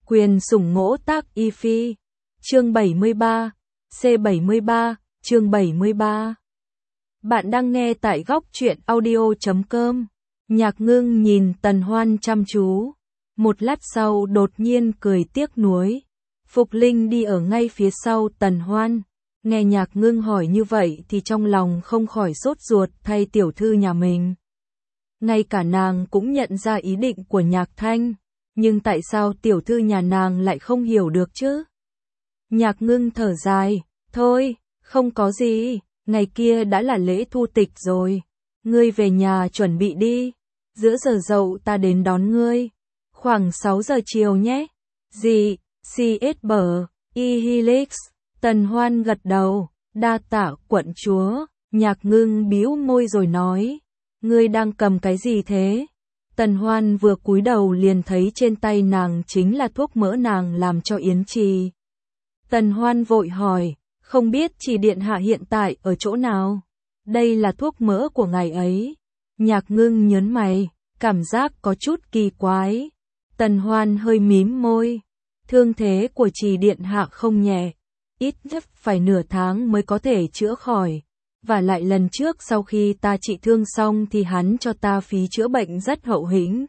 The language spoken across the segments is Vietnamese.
Quyền sủng ngỗ tác y phi. Chương 73, C73, chương 73. Bạn đang nghe tại góc truyện audio.com. Nhạc Ngưng nhìn Tần Hoan chăm chú. Một lát sau đột nhiên cười tiếc nuối. Phục Linh đi ở ngay phía sau Tần Hoan. Nghe Nhạc Ngưng hỏi như vậy thì trong lòng không khỏi sốt ruột thay tiểu thư nhà mình. Ngay cả nàng cũng nhận ra ý định của Nhạc Thanh. Nhưng tại sao tiểu thư nhà nàng lại không hiểu được chứ? Nhạc Ngưng thở dài, thôi, không có gì, ngày kia đã là lễ thu tịch rồi. Ngươi về nhà chuẩn bị đi, giữa giờ dậu ta đến đón ngươi. Khoảng 6 giờ chiều nhé. Gì, C.S. Y Helix, Tần Hoan gật đầu, đa tạ quận chúa. Nhạc Ngưng bĩu môi rồi nói, ngươi đang cầm cái gì thế? Tần Hoan vừa cúi đầu liền thấy trên tay nàng chính là thuốc mỡ nàng làm cho Yến Trì. Tần Hoan vội hỏi, không biết Trì điện hạ hiện tại ở chỗ nào? Đây là thuốc mỡ của ngài ấy. Nhạc Ngưng nhớn mày, cảm giác có chút kỳ quái. Tần Hoan hơi mím môi, thương thế của Trì điện hạ không nhẹ, ít nhất phải nửa tháng mới có thể chữa khỏi. Và lại lần trước sau khi ta trị thương xong thì hắn cho ta phí chữa bệnh rất hậu hĩnh.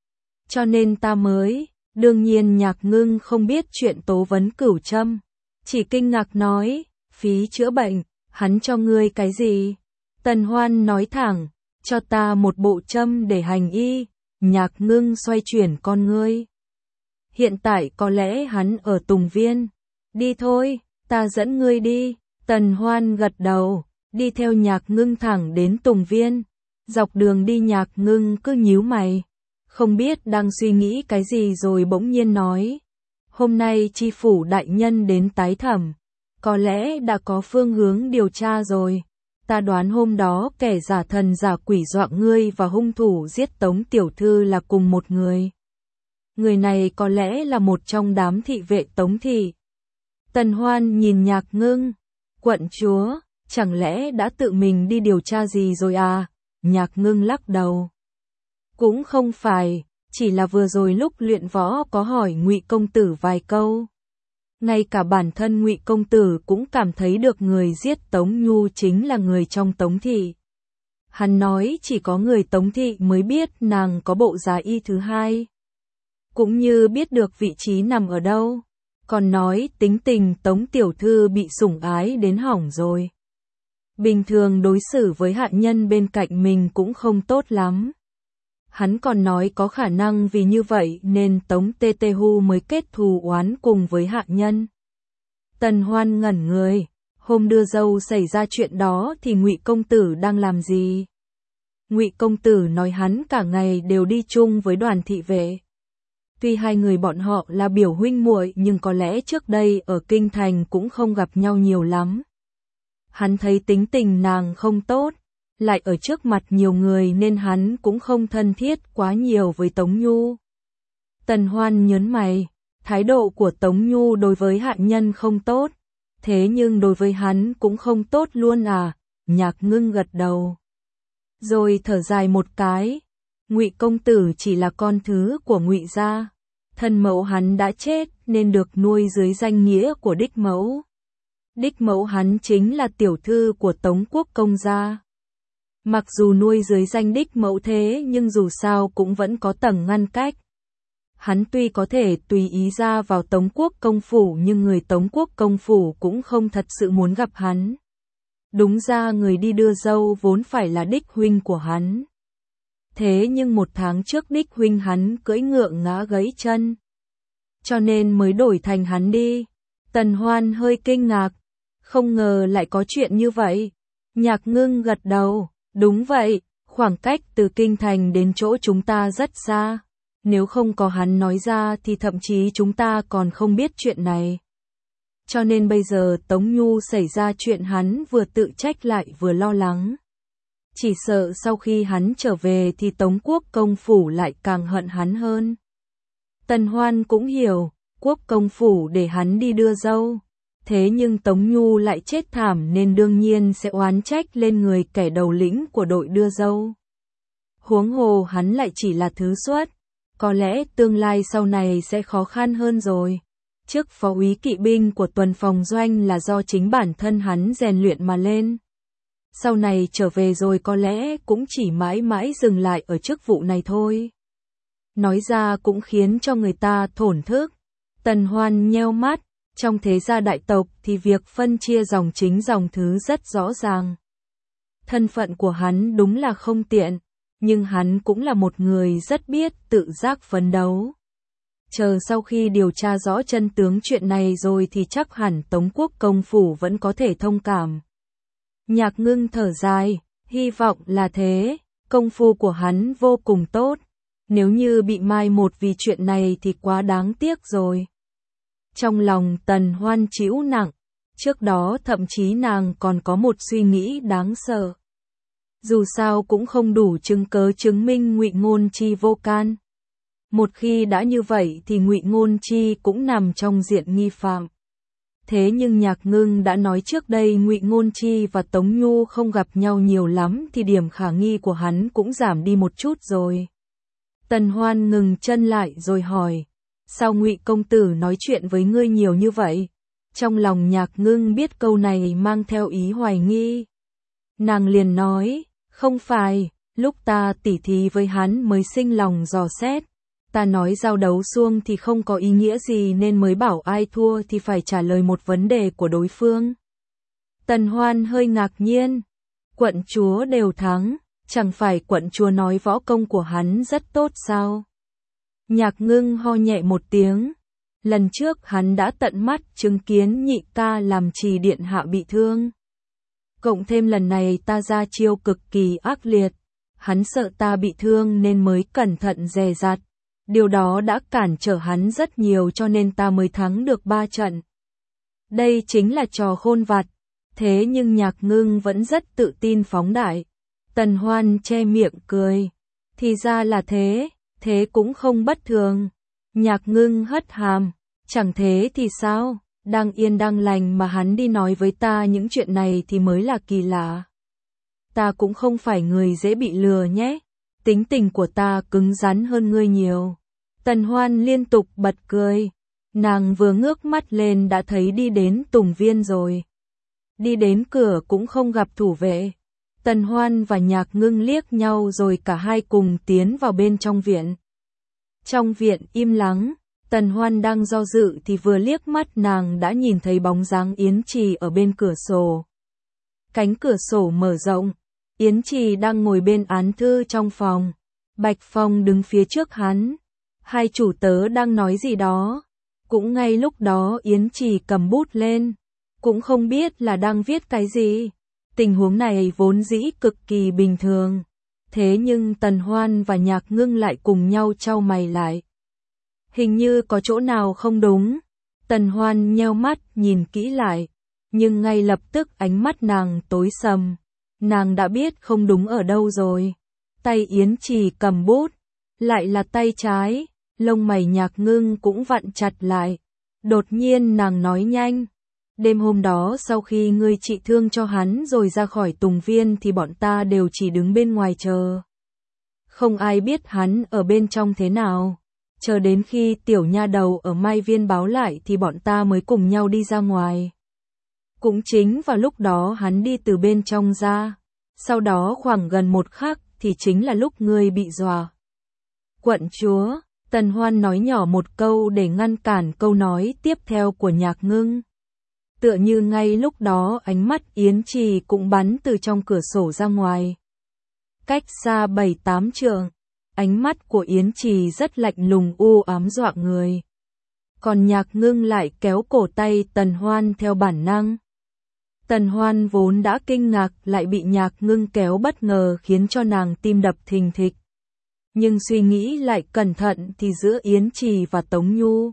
Cho nên ta mới, đương nhiên Nhạc Ngưng không biết chuyện tố vấn Cửu Trâm. Chỉ kinh ngạc nói, phí chữa bệnh, hắn cho ngươi cái gì? Tần Hoan nói thẳng, cho ta một bộ châm để hành y. Nhạc Ngưng xoay chuyển con ngươi. Hiện tại có lẽ hắn ở Tùng Viên. Đi thôi, ta dẫn ngươi đi. Tần Hoan gật đầu. Đi theo Nhạc Ngưng thẳng đến Tùng Viên. Dọc đường đi Nhạc Ngưng cứ nhíu mày, không biết đang suy nghĩ cái gì rồi bỗng nhiên nói, hôm nay tri phủ đại nhân đến tái thẩm, có lẽ đã có phương hướng điều tra rồi. Ta đoán hôm đó kẻ giả thần giả quỷ dọa ngươi và hung thủ giết Tống tiểu thư là cùng một người. Người này có lẽ là một trong đám thị vệ Tống thị. Tần Hoan nhìn Nhạc Ngưng, quận chúa, chẳng lẽ đã tự mình đi điều tra gì rồi à? Nhạc Ngưng lắc đầu. Cũng không phải, chỉ là vừa rồi lúc luyện võ có hỏi Ngụy công tử vài câu. Ngay cả bản thân Ngụy công tử cũng cảm thấy được người giết Tống Nhu chính là người trong Tống thị. Hắn nói chỉ có người Tống thị mới biết nàng có bộ giá y thứ hai, cũng như biết được vị trí nằm ở đâu. Còn nói tính tình Tống tiểu thư bị sủng ái đến hỏng rồi. Bình thường đối xử với hạ nhân bên cạnh mình cũng không tốt lắm. Hắn còn nói có khả năng vì như vậy nên Tống Tê Tê Hu mới kết thù oán cùng với hạ nhân. Tần Hoan ngẩn người, hôm đưa dâu xảy ra chuyện đó thì Ngụy công tử đang làm gì? Ngụy công tử nói hắn cả ngày đều đi chung với đoàn thị vệ. Tuy hai người bọn họ là biểu huynh muội nhưng có lẽ trước đây ở kinh thành cũng không gặp nhau nhiều lắm. Hắn thấy tính tình nàng không tốt, lại ở trước mặt nhiều người nên hắn cũng không thân thiết quá nhiều với Tống Nhu. Tần Hoan nhớn mày, thái độ của Tống Nhu đối với hạ nhân không tốt, thế nhưng đối với hắn cũng không tốt luôn à? Nhạc Ngưng gật đầu, rồi thở dài một cái. Ngụy công tử chỉ là con thứ của Ngụy gia, thân mẫu hắn đã chết nên được nuôi dưới danh nghĩa của đích mẫu. Đích mẫu hắn chính là tiểu thư của Tống quốc công gia. Mặc dù nuôi dưới danh đích mẫu thế nhưng dù sao cũng vẫn có tầng ngăn cách. Hắn tuy có thể tùy ý ra vào Tống quốc công phủ nhưng người Tống quốc công phủ cũng không thật sự muốn gặp hắn. Đúng ra người đi đưa dâu vốn phải là đích huynh của hắn. Thế nhưng một tháng trước đích huynh hắn cưỡi ngựa ngã gãy chân, cho nên mới đổi thành hắn đi. Tần Hoan hơi kinh ngạc, không ngờ lại có chuyện như vậy. Nhạc Ngưng gật đầu, đúng vậy, khoảng cách từ kinh thành đến chỗ chúng ta rất xa. Nếu không có hắn nói ra thì thậm chí chúng ta còn không biết chuyện này. Cho nên bây giờ Tống Nhu xảy ra chuyện hắn vừa tự trách lại vừa lo lắng. Chỉ sợ sau khi hắn trở về thì Tống quốc công phủ lại càng hận hắn hơn. Tần Hoan cũng hiểu, quốc công phủ để hắn đi đưa dâu. Thế nhưng Tống Nhu lại chết thảm nên đương nhiên sẽ oán trách lên người kẻ đầu lĩnh của đội đưa dâu. Huống hồ hắn lại chỉ là thứ xuất, có lẽ tương lai sau này sẽ khó khăn hơn rồi. Chức phó úy kỵ binh của tuần phòng doanh là do chính bản thân hắn rèn luyện mà lên. Sau này trở về rồi có lẽ cũng chỉ mãi mãi dừng lại ở chức vụ này thôi. Nói ra cũng khiến cho người ta thổn thức. Tần Hoan nheo mắt, trong thế gia đại tộc thì việc phân chia dòng chính dòng thứ rất rõ ràng. Thân phận của hắn đúng là không tiện, nhưng hắn cũng là một người rất biết tự giác phấn đấu. Chờ sau khi điều tra rõ chân tướng chuyện này rồi thì chắc hẳn Tống Quốc công phủ vẫn có thể thông cảm. Nhạc Ngưng thở dài, hy vọng là thế, công phu của hắn vô cùng tốt. Nếu như bị mai một vì chuyện này thì quá đáng tiếc rồi. Trong lòng Tần Hoan trĩu nặng, trước đó thậm chí nàng còn có một suy nghĩ đáng sợ. Dù sao cũng không đủ chứng cớ chứng minh Ngụy Ngôn Chi vô can. Một khi đã như vậy thì Ngụy Ngôn Chi cũng nằm trong diện nghi phạm. Thế nhưng Nhạc Ngưng đã nói trước đây Ngụy Ngôn Chi và Tống Nhu không gặp nhau nhiều lắm thì điểm khả nghi của hắn cũng giảm đi một chút rồi. Tần Hoan ngừng chân lại rồi hỏi, sao Ngụy công tử nói chuyện với ngươi nhiều như vậy? Trong lòng Nhạc Ngưng biết câu này mang theo ý hoài nghi. Nàng liền nói, không phải, lúc ta tỉ thí với hắn mới sinh lòng dò xét. Ta nói giao đấu xuông thì không có ý nghĩa gì nên mới bảo ai thua thì phải trả lời một vấn đề của đối phương. Tần Hoan hơi ngạc nhiên, quận chúa đều thắng, chẳng phải quận chúa nói võ công của hắn rất tốt sao? Nhạc Ngưng ho nhẹ một tiếng, lần trước hắn đã tận mắt chứng kiến nhị ca làm Trì điện hạ bị thương. Cộng thêm lần này ta ra chiêu cực kỳ ác liệt, hắn sợ ta bị thương nên mới cẩn thận dè dặt. Điều đó đã cản trở hắn rất nhiều cho nên ta mới thắng được 3 trận. Đây chính là trò khôn vặt. Thế nhưng Nhạc Ngưng vẫn rất tự tin phóng đại. Tần Hoan che miệng cười. Thì ra là thế, thế cũng không bất thường. Nhạc Ngưng hất hàm. Chẳng thế thì sao, đang yên đang lành mà hắn đi nói với ta những chuyện này thì mới là kỳ lạ. Ta cũng không phải người dễ bị lừa nhé. Tính tình của ta cứng rắn hơn ngươi nhiều. Tần Hoan liên tục bật cười. Nàng vừa ngước mắt lên đã thấy đi đến Tùng Viên rồi. Đi đến cửa cũng không gặp thủ vệ. Tần Hoan và Nhạc Ngưng liếc nhau rồi cả hai cùng tiến vào bên trong viện. Trong viện im lắng, Tần Hoan đang do dự thì vừa liếc mắt nàng đã nhìn thấy bóng dáng Yến Trì ở bên cửa sổ. Cánh cửa sổ mở rộng, Yến Trì đang ngồi bên án thư trong phòng. Bạch Phong đứng phía trước hắn. Hai chủ tớ đang nói gì đó. Cũng ngay lúc đó Yến Trì cầm bút lên. Cũng không biết là đang viết cái gì. Tình huống này vốn dĩ cực kỳ bình thường. Thế nhưng Tần Hoan và Nhạc Ngưng lại cùng nhau chau mày lại. Hình như có chỗ nào không đúng. Tần Hoan nheo mắt nhìn kỹ lại. Nhưng ngay lập tức ánh mắt nàng tối sầm. Nàng đã biết không đúng ở đâu rồi. Tay Yến Trì cầm bút. Lại là tay trái. Lông mày Nhạc Ngưng cũng vặn chặt lại. Đột nhiên nàng nói nhanh. Đêm hôm đó sau khi ngươi trị thương cho hắn rồi ra khỏi Tùng Viên thì bọn ta đều chỉ đứng bên ngoài chờ. Không ai biết hắn ở bên trong thế nào. Chờ đến khi tiểu nha đầu ở Mai Viên báo lại thì bọn ta mới cùng nhau đi ra ngoài. Cũng chính vào lúc đó hắn đi từ bên trong ra. Sau đó khoảng gần một khắc thì chính là lúc ngươi bị dọa. Quận chúa, Tần Hoan nói nhỏ một câu để ngăn cản câu nói tiếp theo của Nhạc Ngưng. Tựa như ngay lúc đó ánh mắt Yến Trì cũng bắn từ trong cửa sổ ra ngoài. Cách xa 7-8 trượng, ánh mắt của Yến Trì rất lạnh lùng u ám dọa người. Còn Nhạc Ngưng lại kéo cổ tay Tần Hoan theo bản năng. Tần Hoan vốn đã kinh ngạc lại bị Nhạc Ngưng kéo bất ngờ khiến cho nàng tim đập thình thịch. Nhưng suy nghĩ lại cẩn thận thì giữa Yến Trì và Tống Nhu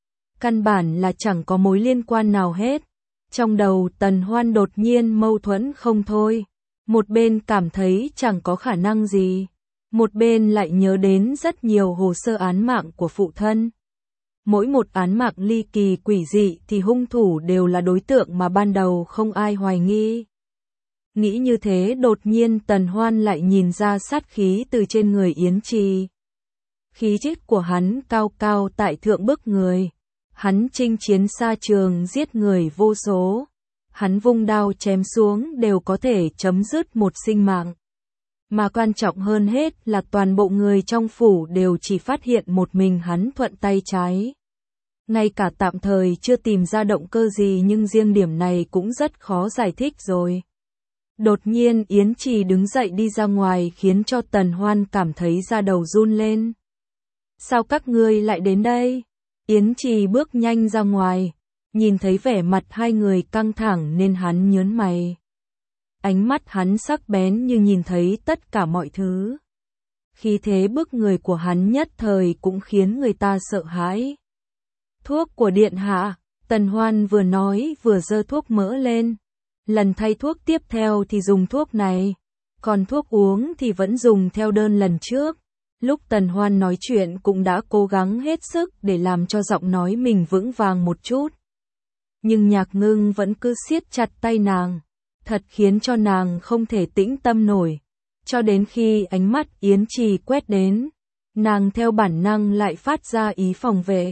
căn bản là chẳng có mối liên quan nào hết. Trong đầu Tần Hoan đột nhiên mâu thuẫn không thôi. Một bên cảm thấy chẳng có khả năng gì. Một bên lại nhớ đến rất nhiều hồ sơ án mạng của phụ thân. Mỗi một án mạng ly kỳ quỷ dị thì hung thủ đều là đối tượng mà ban đầu không ai hoài nghi. Nghĩ như thế đột nhiên Tần Hoan lại nhìn ra sát khí từ trên người Yến Trì. Khí chất của hắn cao cao tại thượng bức người. Hắn chinh chiến xa trường giết người vô số. Hắn vung đao chém xuống đều có thể chấm dứt một sinh mạng. Mà quan trọng hơn hết là toàn bộ người trong phủ đều chỉ phát hiện một mình hắn thuận tay trái. Ngay cả tạm thời chưa tìm ra động cơ gì nhưng riêng điểm này cũng rất khó giải thích rồi. Đột nhiên Yến Trì đứng dậy đi ra ngoài khiến cho Tần Hoan cảm thấy da đầu run lên. Sao các ngươi lại đến đây? Yến Trì bước nhanh ra ngoài, nhìn thấy vẻ mặt hai người căng thẳng nên hắn nhớn mày. Ánh mắt hắn sắc bén như nhìn thấy tất cả mọi thứ. Khí thế bức người của hắn nhất thời cũng khiến người ta sợ hãi. Thuốc của điện hạ, Tần Hoan vừa nói vừa giơ thuốc mỡ lên. Lần thay thuốc tiếp theo thì dùng thuốc này, còn thuốc uống thì vẫn dùng theo đơn lần trước. Lúc Tần Hoan nói chuyện cũng đã cố gắng hết sức để làm cho giọng nói mình vững vàng một chút. Nhưng Nhạc Ngưng vẫn cứ siết chặt tay nàng, thật khiến cho nàng không thể tĩnh tâm nổi. Cho đến khi ánh mắt Yến Trì quét đến, nàng theo bản năng lại phát ra ý phòng vệ.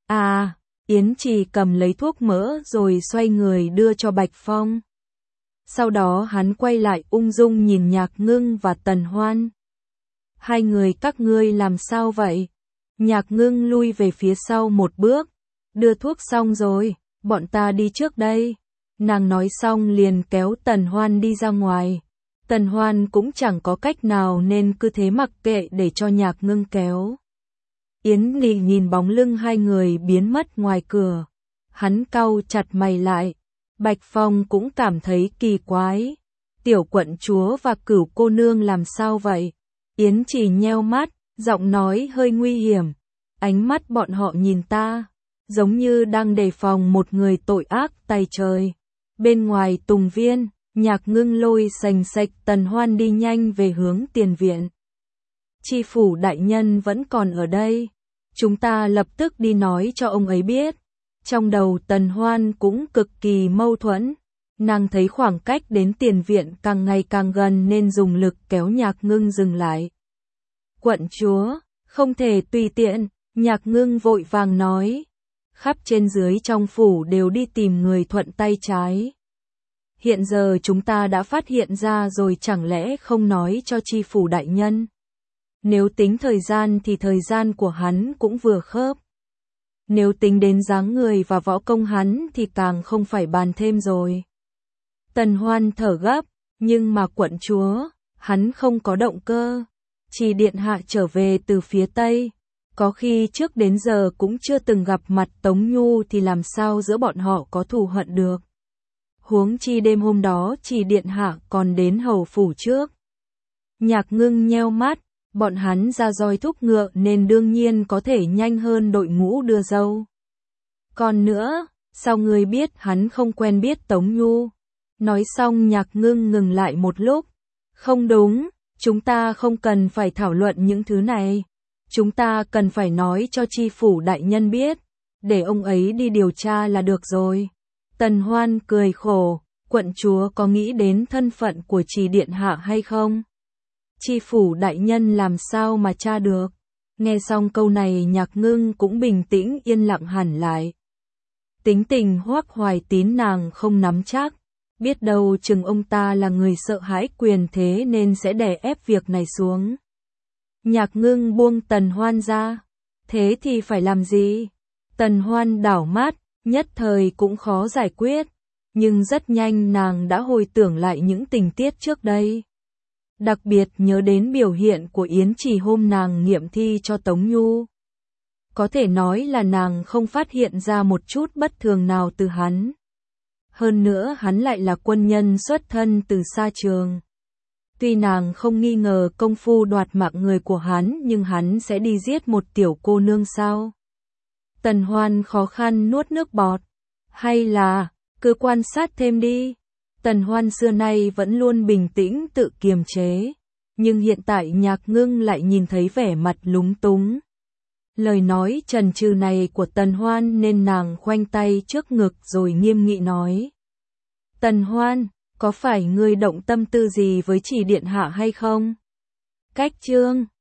Yến Trì cầm lấy thuốc mỡ rồi xoay người đưa cho Bạch Phong. Sau đó hắn quay lại ung dung nhìn Nhạc Ngưng và Tần Hoan. Hai người các ngươi làm sao vậy? Nhạc Ngưng lui về phía sau một bước. Đưa thuốc xong rồi, bọn ta đi trước đây. Nàng nói xong liền kéo Tần Hoan đi ra ngoài. Tần Hoan cũng chẳng có cách nào nên cứ thế mặc kệ để cho Nhạc Ngưng kéo. Yến Lị nhìn bóng lưng hai người biến mất ngoài cửa. Hắn cau chặt mày lại. Bạch Phong cũng cảm thấy kỳ quái. Tiểu quận chúa và Cửu cô nương làm sao vậy? Yến Trì nheo mắt, giọng nói hơi nguy hiểm. Ánh mắt bọn họ nhìn ta, giống như đang đề phòng một người tội ác tày trời. Bên ngoài Tùng Viên, Nhạc Ngưng lôi sành sạch Tần Hoan đi nhanh về hướng tiền viện. Tri phủ đại nhân vẫn còn ở đây. Chúng ta lập tức đi nói cho ông ấy biết. Trong đầu Tần Hoan cũng cực kỳ mâu thuẫn. Nàng thấy khoảng cách đến tiền viện càng ngày càng gần nên dùng lực kéo Nhạc Ngưng dừng lại. Quận chúa, không thể tùy tiện, Nhạc Ngưng vội vàng nói. Khắp trên dưới trong phủ đều đi tìm người thuận tay trái. Hiện giờ chúng ta đã phát hiện ra rồi chẳng lẽ không nói cho tri phủ đại nhân. Nếu tính thời gian thì thời gian của hắn cũng vừa khớp. Nếu tính đến dáng người và võ công hắn thì càng không phải bàn thêm rồi. Tần Hoan thở gấp, nhưng mà quận chúa, hắn không có động cơ. Chỉ điện hạ trở về từ phía Tây. Có khi trước đến giờ cũng chưa từng gặp mặt Tống Nhu thì làm sao giữa bọn họ có thù hận được. Huống chi đêm hôm đó chỉ điện hạ còn đến hầu phủ trước. Nhạc Ngưng nheo mắt, bọn hắn ra roi thúc ngựa nên đương nhiên có thể nhanh hơn đội ngũ đưa dâu. Còn nữa, sao ngươi biết hắn không quen biết Tống Nhu? Nói xong Nhạc Ngưng ngừng lại một lúc. Không đúng, chúng ta không cần phải thảo luận những thứ này. Chúng ta cần phải nói cho tri phủ đại nhân biết, để ông ấy đi điều tra là được rồi. Tần Hoan cười khổ, quận chúa có nghĩ đến thân phận của Trì điện hạ hay không? Tri phủ đại nhân làm sao mà tra được? Nghe xong câu này Nhạc Ngưng cũng bình tĩnh yên lặng hẳn lại. Tính tình Hoắc Hoài Tín nàng không nắm chắc, biết đâu chừng ông ta là người sợ hãi quyền thế nên sẽ đè ép việc này xuống. Nhạc Ngưng buông Tần Hoan ra, thế thì phải làm gì? Tần Hoan đảo mắt, nhất thời cũng khó giải quyết, nhưng rất nhanh nàng đã hồi tưởng lại những tình tiết trước đây. Đặc biệt nhớ đến biểu hiện của Yến Trì hôm nàng nghiệm thi cho Tống Nhu. Có thể nói là nàng không phát hiện ra một chút bất thường nào từ hắn. Hơn nữa hắn lại là quân nhân xuất thân từ xa trường. Tuy nàng không nghi ngờ công phu đoạt mạng người của hắn nhưng hắn sẽ đi giết một tiểu cô nương sao? Tần Hoan khó khăn nuốt nước bọt. Hay là, cứ quan sát thêm đi. Tần Hoan xưa nay vẫn luôn bình tĩnh tự kiềm chế. Nhưng hiện tại Nhạc Ngưng lại nhìn thấy vẻ mặt lúng túng. Lời nói chần chừ này của Tần Hoan nên nàng khoanh tay trước ngực rồi nghiêm nghị nói. Tần Hoan, có phải ngươi động tâm tư gì với Trì điện hạ hay không? Cách chương